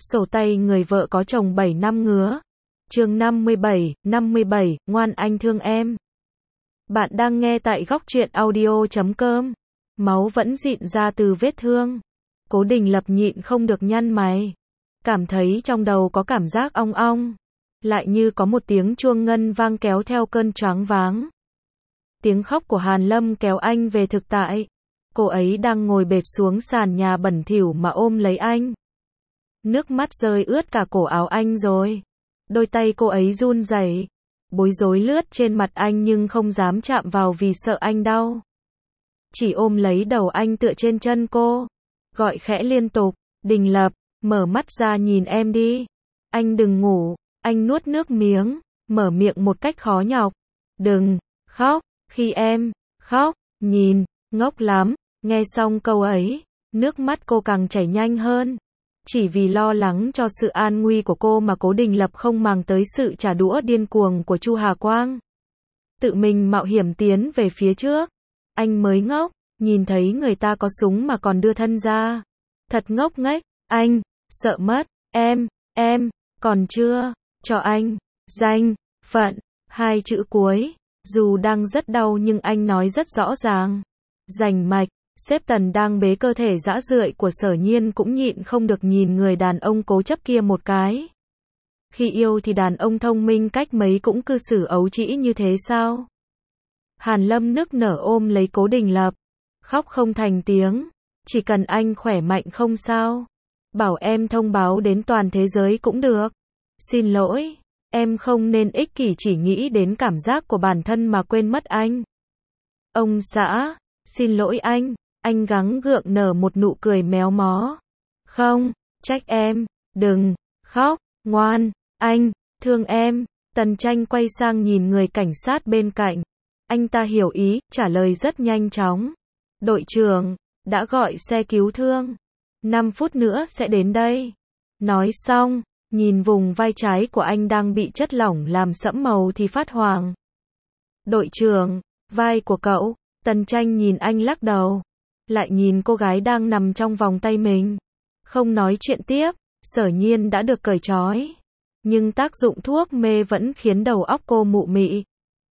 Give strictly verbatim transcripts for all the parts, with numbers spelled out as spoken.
Sổ tay người vợ có chồng bảy năm ngứa. Chương năm mươi bảy, năm mươi bảy, ngoan anh thương em. Bạn đang nghe tại góc truyện audio chấm com. Máu vẫn dịn ra từ vết thương. Cố Đình Lập nhịn không được nhăn mày. Cảm thấy trong đầu có cảm giác ong ong. Lại như có một tiếng chuông ngân vang kéo theo cơn choáng váng. Tiếng khóc của Hàn Lâm kéo anh về thực tại. Cô ấy đang ngồi bệt xuống sàn nhà bẩn thỉu mà ôm lấy anh. Nước mắt rơi ướt cả cổ áo anh rồi. Đôi tay cô ấy run rẩy, bối rối lướt trên mặt anh nhưng không dám chạm vào vì sợ anh đau. Chỉ ôm lấy đầu anh tựa trên chân cô, gọi khẽ liên tục, Đình Lập, mở mắt ra nhìn em đi. Anh đừng ngủ, anh nuốt nước miếng, mở miệng một cách khó nhọc. Đừng khóc, khi em khóc, nhìn, ngốc lắm. Nghe xong câu ấy, nước mắt cô càng chảy nhanh hơn. Chỉ vì lo lắng cho sự an nguy của cô mà Cố Đình Lập không màng tới sự trả đũa điên cuồng của Chu Hà Quang. Tự mình mạo hiểm tiến về phía trước. Anh mới ngốc, nhìn thấy người ta có súng mà còn đưa thân ra. Thật ngốc nghếch, anh, sợ mất, em, em, còn chưa, cho anh, danh, phận, hai chữ cuối. Dù đang rất đau nhưng anh nói rất rõ ràng. Rành mạch. Sếp Tần đang bế cơ thể rã rượi của Sở Nhiên cũng nhịn không được nhìn người đàn ông cố chấp kia một cái. Khi yêu thì đàn ông thông minh cách mấy cũng cư xử ấu trĩ như thế sao? Hàn Lâm nức nở ôm lấy Cố Đình Lập. Khóc không thành tiếng. Chỉ cần anh khỏe mạnh không sao. Bảo em thông báo đến toàn thế giới cũng được. Xin lỗi, em không nên ích kỷ chỉ nghĩ đến cảm giác của bản thân mà quên mất anh. Ông xã, xin lỗi anh. Anh gắng gượng nở một nụ cười méo mó. Không, trách em, đừng, khóc, ngoan, anh, thương em. Tần Tranh quay sang nhìn người cảnh sát bên cạnh. Anh ta hiểu ý, trả lời rất nhanh chóng. Đội trưởng, đã gọi xe cứu thương. năm phút nữa sẽ đến đây. Nói xong, nhìn vùng vai trái của anh đang bị chất lỏng làm sẫm màu thì phát hoảng. Đội trưởng, vai của cậu. Tần Tranh nhìn anh lắc đầu. Lại nhìn cô gái đang nằm trong vòng tay mình. Không nói chuyện tiếp, Sở Nhiên đã được cởi trói. Nhưng tác dụng thuốc mê vẫn khiến đầu óc cô mụ mị.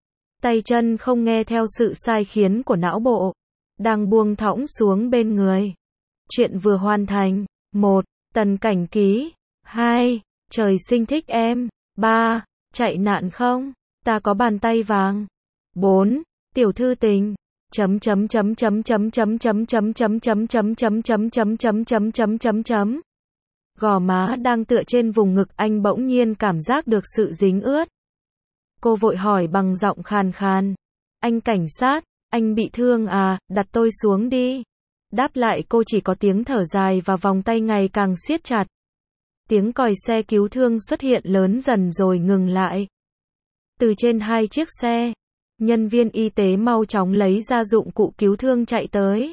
Tay chân không nghe theo sự sai khiến của não bộ. Đang buông thõng xuống bên người. Chuyện vừa hoàn thành. một. Tần cảnh ký. hai. Trời sinh thích em. ba. Chạy nạn không? Ta có bàn tay vàng. bốn. Tiểu thư tình. chấm chấm chấm chấm chấm chấm chấm chấm chấm chấm chấm chấm chấm chấm chấm chấm chấm chấm chấm. Gò má đang tựa trên vùng ngực anh bỗng nhiên cảm giác được sự dính ướt. Cô vội hỏi bằng giọng khàn khàn. Anh cảnh sát, anh bị thương à, đặt tôi xuống đi. Đáp lại cô chỉ có tiếng thở dài và vòng tay ngày càng siết chặt. Tiếng còi xe cứu thương xuất hiện lớn dần rồi ngừng lại. Từ trên hai chiếc xe, nhân viên y tế mau chóng lấy ra dụng cụ cứu thương chạy tới.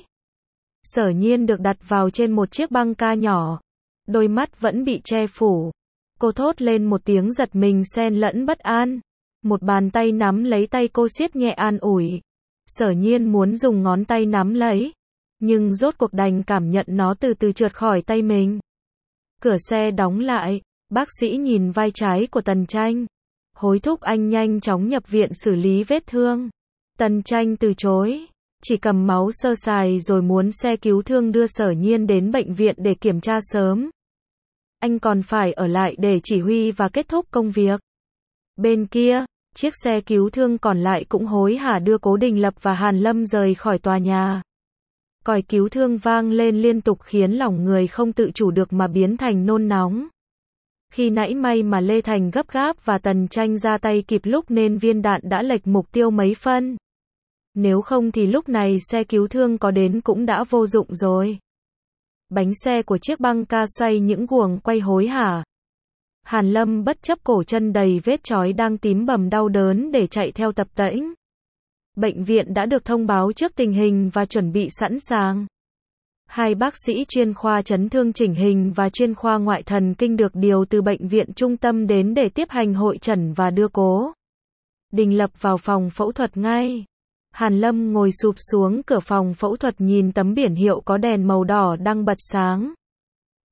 Sở Nhiên được đặt vào trên một chiếc băng ca nhỏ. Đôi mắt vẫn bị che phủ. Cô thốt lên một tiếng giật mình xen lẫn bất an. Một bàn tay nắm lấy tay cô siết nhẹ an ủi. Sở Nhiên muốn dùng ngón tay nắm lấy. Nhưng rốt cuộc đành cảm nhận nó từ từ trượt khỏi tay mình. Cửa xe đóng lại. Bác sĩ nhìn vai trái của Tần Tranh. Hối thúc anh nhanh chóng nhập viện xử lý vết thương. Tần Tranh từ chối, chỉ cầm máu sơ sài rồi muốn xe cứu thương đưa Sở Nhiên đến bệnh viện để kiểm tra sớm. Anh còn phải ở lại để chỉ huy và kết thúc công việc. Bên kia, chiếc xe cứu thương còn lại cũng hối hả đưa Cố Đình Lập và Hàn Lâm rời khỏi tòa nhà. Còi cứu thương vang lên liên tục khiến lòng người không tự chủ được mà biến thành nôn nóng. Khi nãy may mà Lê Thành gấp gáp và Tần Tranh ra tay kịp lúc nên viên đạn đã lệch mục tiêu mấy phân. Nếu không thì lúc này xe cứu thương có đến cũng đã vô dụng rồi. Bánh xe của chiếc băng ca xoay những guồng quay hối hả. Hàn Lâm bất chấp cổ chân đầy vết chói đang tím bầm đau đớn để chạy theo tập tễnh. Bệnh viện đã được thông báo trước tình hình và chuẩn bị sẵn sàng. Hai bác sĩ chuyên khoa chấn thương chỉnh hình và chuyên khoa ngoại thần kinh được điều từ bệnh viện trung tâm đến để tiếp hành hội chẩn và đưa Cố Đình Lập vào phòng phẫu thuật ngay. Hàn Lâm ngồi sụp xuống cửa phòng phẫu thuật nhìn tấm biển hiệu có đèn màu đỏ đang bật sáng.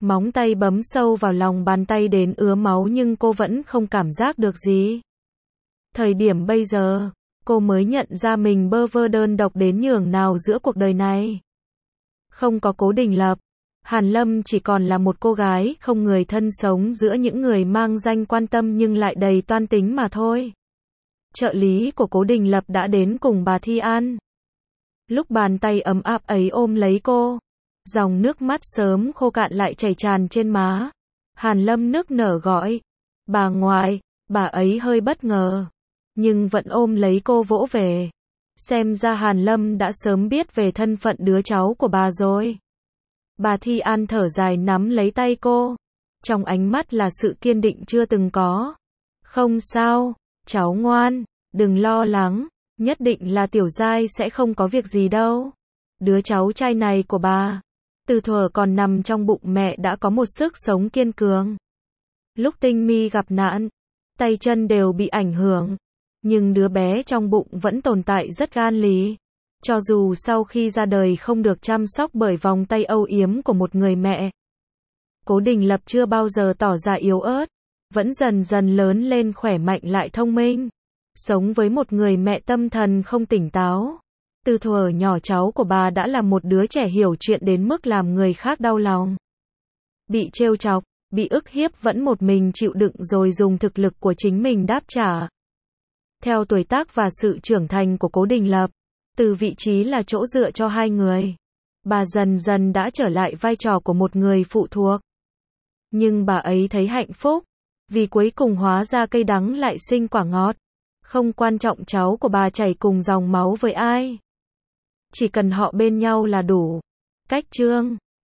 Móng tay bấm sâu vào lòng bàn tay đến ứa máu nhưng cô vẫn không cảm giác được gì. Thời điểm bây giờ, cô mới nhận ra mình bơ vơ đơn độc đến nhường nào giữa cuộc đời này. Không có Cố Đình Lập, Hàn Lâm chỉ còn là một cô gái không người thân sống giữa những người mang danh quan tâm nhưng lại đầy toan tính mà thôi. Trợ lý của Cố Đình Lập đã đến cùng bà Thi An. Lúc bàn tay ấm áp ấy ôm lấy cô, dòng nước mắt sớm khô cạn lại chảy tràn trên má. Hàn Lâm nức nở gọi, bà ngoại, bà ấy hơi bất ngờ, nhưng vẫn ôm lấy cô vỗ về. Xem ra Hàn Lâm đã sớm biết về thân phận đứa cháu của bà rồi. Bà Thi An thở dài nắm lấy tay cô, trong ánh mắt là sự kiên định chưa từng có. Không sao, cháu ngoan, đừng lo lắng, nhất định là Tiểu Giai sẽ không có việc gì đâu. Đứa cháu trai này của bà, từ thuở còn nằm trong bụng mẹ đã có một sức sống kiên cường. Lúc Tinh Mi gặp nạn, tay chân đều bị ảnh hưởng, nhưng đứa bé trong bụng vẫn tồn tại rất gan lì. Cho dù sau khi ra đời không được chăm sóc bởi vòng tay âu yếm của một người mẹ. Cố Đình Lập chưa bao giờ tỏ ra yếu ớt, vẫn dần dần lớn lên khỏe mạnh lại thông minh. Sống với một người mẹ tâm thần không tỉnh táo. Từ thuở nhỏ cháu của bà đã là một đứa trẻ hiểu chuyện đến mức làm người khác đau lòng. Bị trêu chọc, bị ức hiếp vẫn một mình chịu đựng rồi dùng thực lực của chính mình đáp trả. Theo tuổi tác và sự trưởng thành của Cố Đình Lập, từ vị trí là chỗ dựa cho hai người, bà dần dần đã trở lại vai trò của một người phụ thuộc. Nhưng bà ấy thấy hạnh phúc, vì cuối cùng hóa ra cây đắng lại sinh quả ngọt. Không quan trọng cháu của bà chảy cùng dòng máu với ai, chỉ cần họ bên nhau là đủ. Cách chương